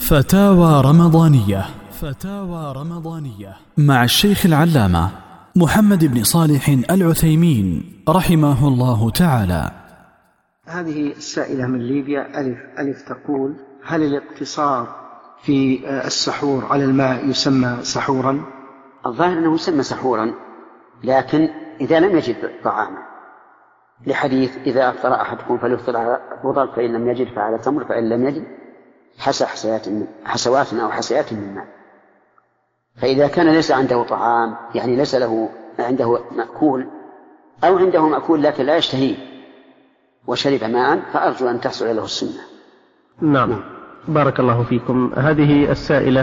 فتاوى رمضانية. فتاوى رمضانية مع الشيخ العلامة محمد بن صالح العثيمين رحمه الله تعالى. هذه السائلة من ليبيا ألف تقول: هل الاقتصار في السحور على الماء يسمى سحورا؟ الظاهر أنه يسمى سحورا، لكن إذا لم يجد طعاما، لحديث إذا أفطر أحدكم فليفطر على فطر فإن لم يجد فعلى تمر فإن لم يجد حسوات أو حسيات من ماء. فإذا كان ليس عنده طعام، يعني ليس له عنده مأكول أو عنده مأكول لكن لا يشتهيه وشرب ماء، فأرجو أن تحصل له السنة. نعم. بارك الله فيكم. هذه السائلة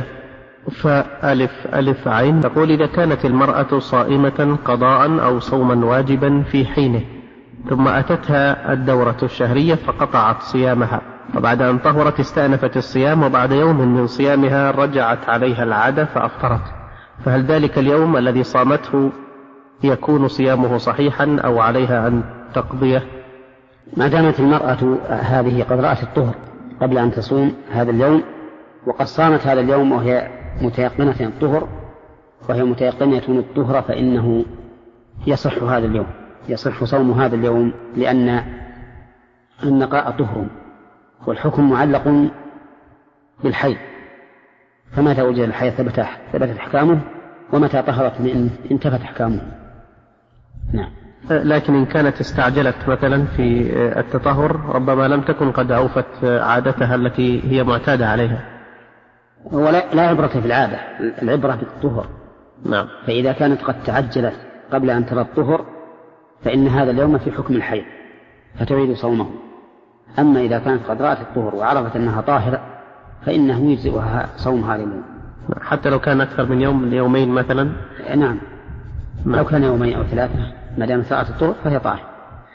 فألف عين تقول: إذا كانت المرأة صائمة قضاء أو صوما واجبا في حينه، ثم أتتها الدورة الشهرية فقطعت صيامها، وبعد أن طهرت استأنفت الصيام، وبعد يوم من صيامها رجعت عليها العادة فأفطرت، فهل ذلك اليوم الذي صامته يكون صيامه صحيحا أو عليها أن تقضيه؟ ما دامت المرأة هذه قد رأت الطهر قبل أن تصوم هذا اليوم، وقد صامت هذا اليوم وهي متيقنة الطهر وهي متيقنة الطهر، فإنه يصح هذا اليوم، يصح صوم هذا اليوم، لأن النقاء طهر والحكم معلق بالحيض، فمتى وجد الحيض ثبتت أحكامه، ومتى طهرت انتفت أحكامه. نعم. لكن إن كانت استعجلت مثلا في التطهر، ربما لم تكن قد أوفت عادتها التي هي معتادة عليها. ولا عبرة في العادة، العبرة بالطهر. نعم. فإذا كانت قد تعجلت قبل أن ترى الطهر فإن هذا اليوم في حكم الحيض فتعيد صومه. أما إذا كانت قد رأت الطهر وعرفت أنها طاهرة فإنه يجزئها صوم هذا اليوم، حتى لو كان أكثر من يومين مثلا. نعم. لو كان يومين أو ثلاثة ما دام رأت الطهر فهي طاهرة.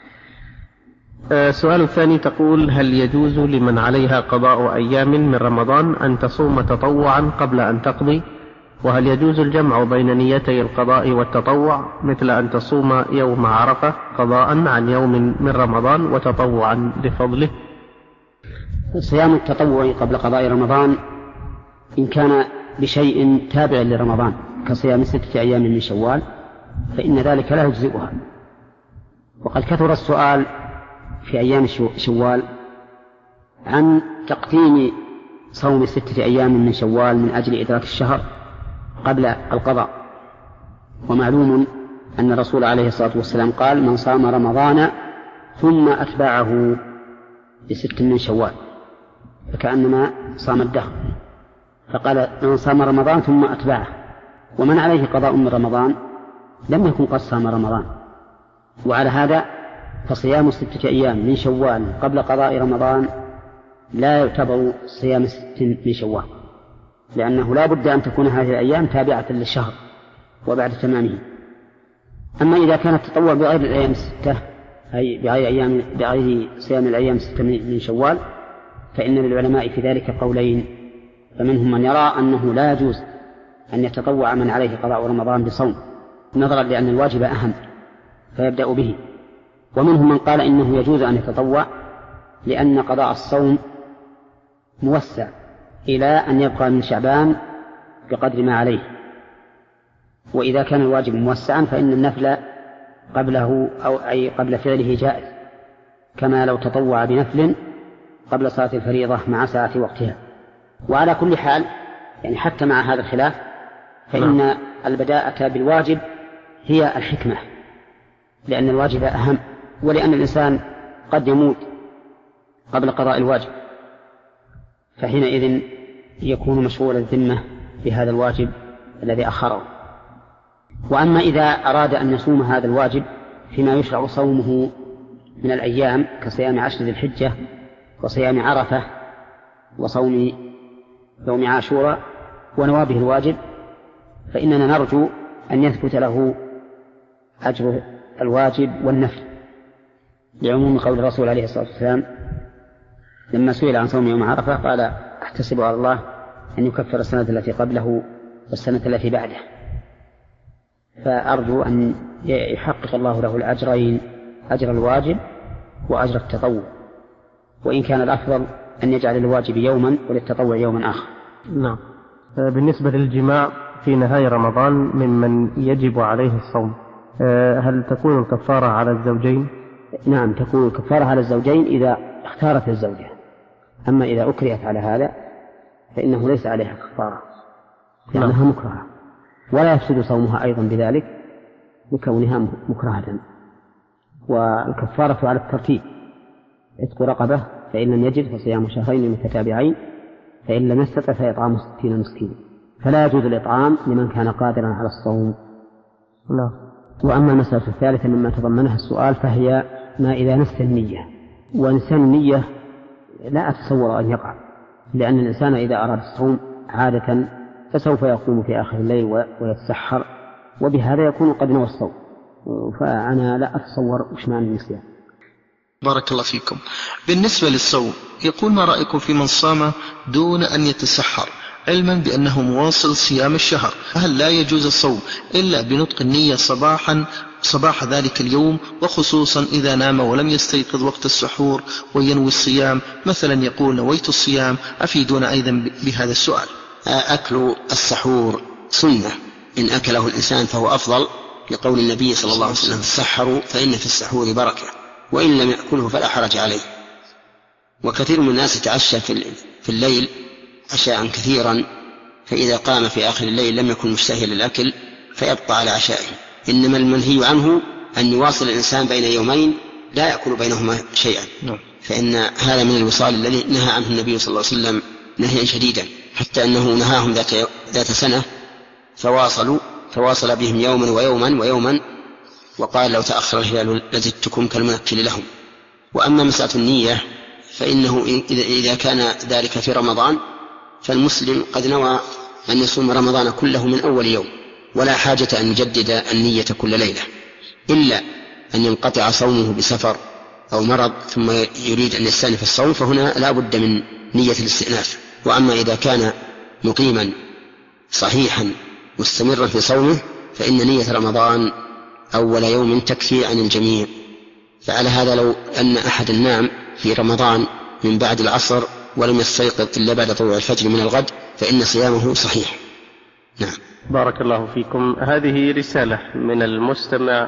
السؤال الثاني تقول: هل يجوز لمن عليها قضاء أيام من رمضان أن تصوم تطوعا قبل أن تقضي؟ وهل يجوز الجمع بين نيتي القضاء والتطوع، مثل أن تصوم يوم عرفة قضاء عن يوم من رمضان وتطوعا لفضله؟ صيام التطوع قبل قضاء رمضان إن كان بشيء تابع لرمضان كصيام 6 أيام من شوال فإن ذلك لا يجزئها. وقد كثر السؤال في أيام شوال عن تقديم صوم 6 أيام من شوال من أجل إدراك الشهر قبل القضاء. ومعلوم أن الرسول عليه الصلاة والسلام قال: من صام رمضان ثم أتبعه ب6 من شوال فكأنما صام الدهر، فقال: من صام رمضان ثم أتبعه. ومن عليه قضاء من رمضان لم يكن قد صام رمضان. وعلى هذا فصيام 6 أيام من شوال قبل قضاء رمضان لا يعتبر صيام 6 من شوال، لأنه لا بد أن تكون هذه الأيام تابعة للشهر وبعد تمامه. أما إذا كان التطوع بغير الأيام 6، أي بغير صيام الأيام 6 من شوال، فإن للعلماء في ذلك قولين، فمنهم من يرى أنه لا يجوز أن يتطوع من عليه قضاء رمضان بصوم نظرا لأن الواجب أهم فيبدأ به، ومنهم من قال إنه يجوز أن يتطوع لأن قضاء الصوم موسع إلى أن يبقى من شعبان بقدر ما عليه، وإذا كان الواجب موسعا فإن النفل قبله أو أي قبل فعله جائز، كما لو تطوع بنفل قبل صلاة الفريضة مع ساعة وقتها. وعلى كل حال يعني حتى مع هذا الخلاف فإن البداءة بالواجب هي الحكمة، لأن الواجب أهم، ولأن الإنسان قد يموت قبل قضاء الواجب، فحينئذ يكون مشغول الذمة بهذا الواجب الذي أخره. وأما إذا أراد أن يصوم هذا الواجب فيما يشرع صومه من الأيام كصيام 10 ذي الحجة وصيام عرفة وصوم يوم عاشوراء ونوابه الواجب، فإننا نرجو أن يثبت له أجر الواجب والنفل، لعموم قول الرسول عليه الصلاة والسلام لما سئل عن صوم يوم عرفة قال: أحتسب على الله أن يكفر السنة التي قبله والسنة التي بعده. فأرجو أن يحقق الله له الأجرين، أجر الواجب وأجر التطوع، وإن كان الأفضل أن يجعل الواجب يوما وللتطوع يوما آخر. نعم. بالنسبة للجماع في نهاية رمضان ممن يجب عليه الصوم، هل تكون الكفارة على الزوجين؟ نعم، تكون الكفارة على الزوجين إذا اختارت الزوجة، أما إذا أكرهت على هذا فإنه ليس عليها كفارة لأنها مكرهة، ولا يفسد صومها أيضا بذلك بكونها مكرهة. والكفارة على الترتيب: عتق رقبة، فإن لم يجد فصيام شهرين متتابعين، فإن لم يستطع فإطعام 60 مسكينا. فلا يجوز الإطعام لمن كان قادرا على الصوم. وأما المسألة الثالثة مما تضمنها السؤال فهي ما إذا نسي النية، ونسيان النية لا أتصور أن يقع، لأن الإنسان إذا أراد الصوم عادة فسوف يقوم في آخر الليل ويتسحر، وبهذا يكون قد نوى الصوم، فأنا لا أتصور وش معنى النسيان. بارك الله فيكم. بالنسبة للصوم يقول: ما رأيكم في من صام دون أن يتسحر علما بأنه مواصل صيام الشهر؟ هل لا يجوز الصوم إلا بنطق النية صباح ذلك اليوم، وخصوصا إذا نام ولم يستيقظ وقت السحور وينوي الصيام، مثلا يقول: نويت الصيام؟ أفيدون أيضا بهذا السؤال. أكل السحور سنة، إن أكله الإنسان فهو أفضل، لقول النبي صلى الله عليه وسلم: السحروا فإن في السحور بركة، وإن لم يأكله فلا حرج عليه. وكثير من الناس يتعشى في الليل عشاء كثيرا، فإذا قام في آخر الليل لم يكن مشتهيا للأكل فيبقى على عشائه. إنما المنهي عنه أن يواصل الإنسان بين يومين لا يأكل بينهما شيئا، فإن هذا من الوصال الذي نهى عنه النبي صلى الله عليه وسلم نهيا شديدا، حتى أنه نهاهم ذات سنة فواصل بهم يوما ويوما وقال: لو تأخر الهلال لزدتكم كالمنكل لهم. وأما مسألة النية فإنه إذا كان ذلك في رمضان فالمسلم قد نوى أن يصوم رمضان كله من أول يوم، ولا حاجة أن يجدد النية كل ليلة، إلا أن ينقطع صومه بسفر أو مرض ثم يريد أن يستأنف الصوم، فهنا لا بد من نية الاستئناف. وأما إذا كان مقيما صحيحا مستمرا في صومه فإن نية رمضان أول يوم تكفي عن الجميع. فعلى هذا لو أن أحد نام في رمضان من بعد العصر ولم يستيقظ إلا بعد طلوع الفجر من الغد فإن صيامه صحيح. نعم. بارك الله فيكم. هذه رسالة من المستمع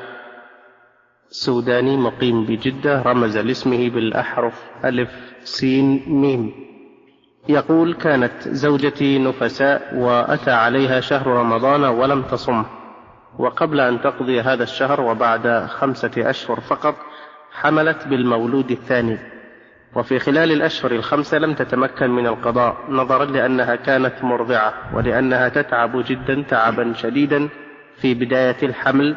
سوداني مقيم بجدة، رمز لاسمه بالأحرف ألف سين ميم. يقول: كانت زوجتي نفساء وأتى عليها شهر رمضان ولم تصم، وقبل أن تقضي هذا الشهر وبعد 5 أشهر فقط حملت بالمولود الثاني، وفي خلال الأشهر 5 لم تتمكن من القضاء نظرا لأنها كانت مرضعة، ولأنها تتعب جدا تعبا شديدا في بداية الحمل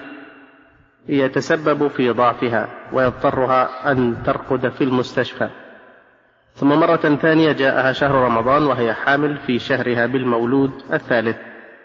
يتسبب في ضعفها ويضطرها أن ترقد في المستشفى. ثم مرة ثانية جاءها شهر رمضان وهي حامل في شهرها بالمولود الثالث،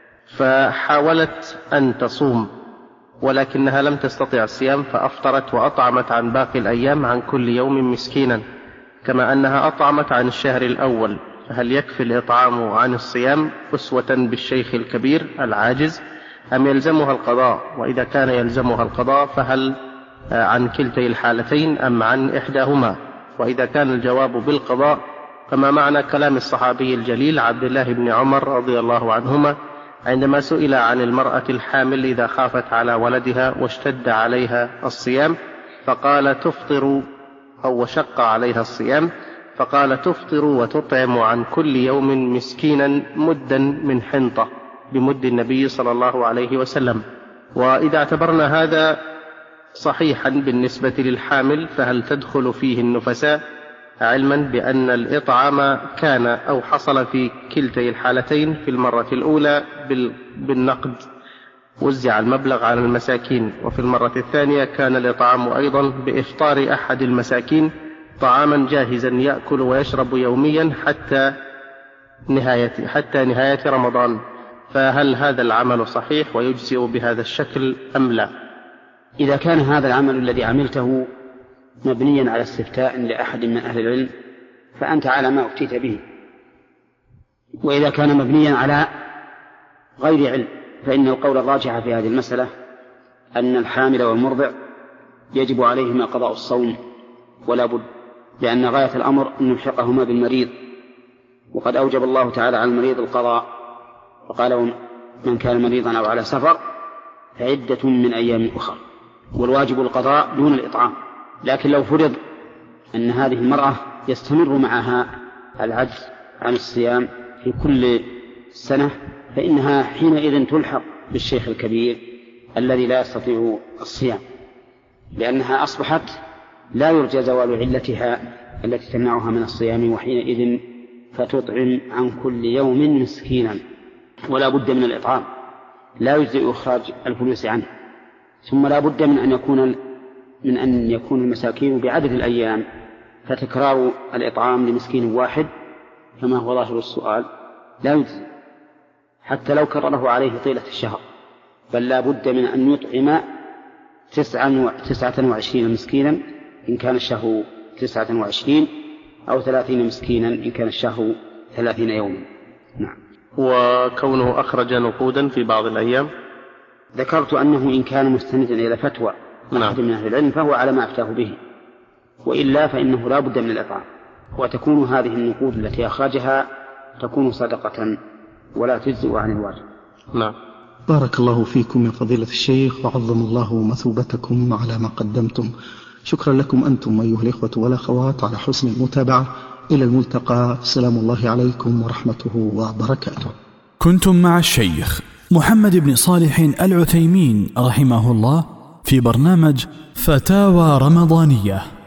فحاولت أن تصوم ولكنها لم تستطع الصيام، فأفطرت وأطعمت عن باقي الأيام عن كل يوم مسكينا، كما أنها أطعمت عن الشهر الأول. فهل يكفي الإطعام عن الصيام أسوة بالشيخ الكبير العاجز، أم يلزمها القضاء؟ وإذا كان يلزمها القضاء فهل عن كلتي الحالتين أم عن إحداهما؟ وإذا كان الجواب بالقضاء فما معنى كلام الصحابي الجليل عبد الله بن عمر رضي الله عنهما عندما سئل عن المرأة الحامل إذا خافت على ولدها واشتد عليها الصيام فقال تفطر، أو وشق عليها الصيام فقال تفطر وتطعم عن كل يوم مسكينا مدا من حنطة بمد النبي صلى الله عليه وسلم. وإذا اعتبرنا هذا صحيحا بالنسبة للحامل فهل تدخل فيه النفساء، علما بأن الإطعام كان أو حصل في كلتي الحالتين؟ في المرة الأولى بالنقد وزع المبلغ على المساكين، وفي المرة الثانية كان الإطعام أيضا بإفطار أحد المساكين طعاما جاهزا يأكل ويشرب يوميا حتى نهاية رمضان. فهل هذا العمل صحيح ويجزئ بهذا الشكل أم لا؟ إذا كان هذا العمل الذي عملته مبنيا على استفتاء لأحد من أهل العلم فأنت على ما أفتيت به، وإذا كان مبنيا على غير علم فإن القول الراجح في هذه المسألة أن الحامل والمرضع يجب عليهما قضاء الصوم ولا بد، لأن غاية الأمر أن نلحقهما بالمريض وقد أوجب الله تعالى على المريض القضاء، وقال من كان مريضا أو على سفر فعدة من أيام أخرى، والواجب القضاء دون الإطعام. لكن لو فرض أن هذه المرأة يستمر معها العجز عن الصيام في كل سنة، فإنها حينئذ تلحق بالشيخ الكبير الذي لا يستطيع الصيام، لأنها أصبحت لا يرجى زوال علتها التي تمنعها من الصيام، وحينئذ فتطعم عن كل يوم مسكينا، ولا بد من الإطعام، لا يجزئ إخراج الفلوس عنه. ثم لا بد من أن يكون المساكين بعدد الأيام، فتكرار الإطعام لمسكين واحد كما هو ظاهر السؤال لا يجزي حتى لو كرره عليه طيلة الشهر، بل لا بد من أن يطعم 29 مسكينا إن كان الشهر 29، أو 30 مسكينا إن كان الشهر 30 يوما. نعم. وكونه أخرج نقودا في بعض الأيام، ذكرت أنه إن كان مستندا إلى فتوى أحد من أهل العلم فهو على ما أفتاه به، وإلا فإنه لا بد من الإطعام، وتكون هذه النقود التي أخرجها تكون صدقة ولا تجزئ عن الواجب. نعم. بارك الله فيكم يا فضيلة الشيخ، وعظم الله مثوبتكم على ما قدمتم. شكرا لكم أنتم أيها الإخوة والأخوات على حسن المتابعة. إلى الملتقى، سلام الله عليكم ورحمته وبركاته. كنتم مع الشيخ محمد بن صالح العثيمين رحمه الله في برنامج فتاوى رمضانية.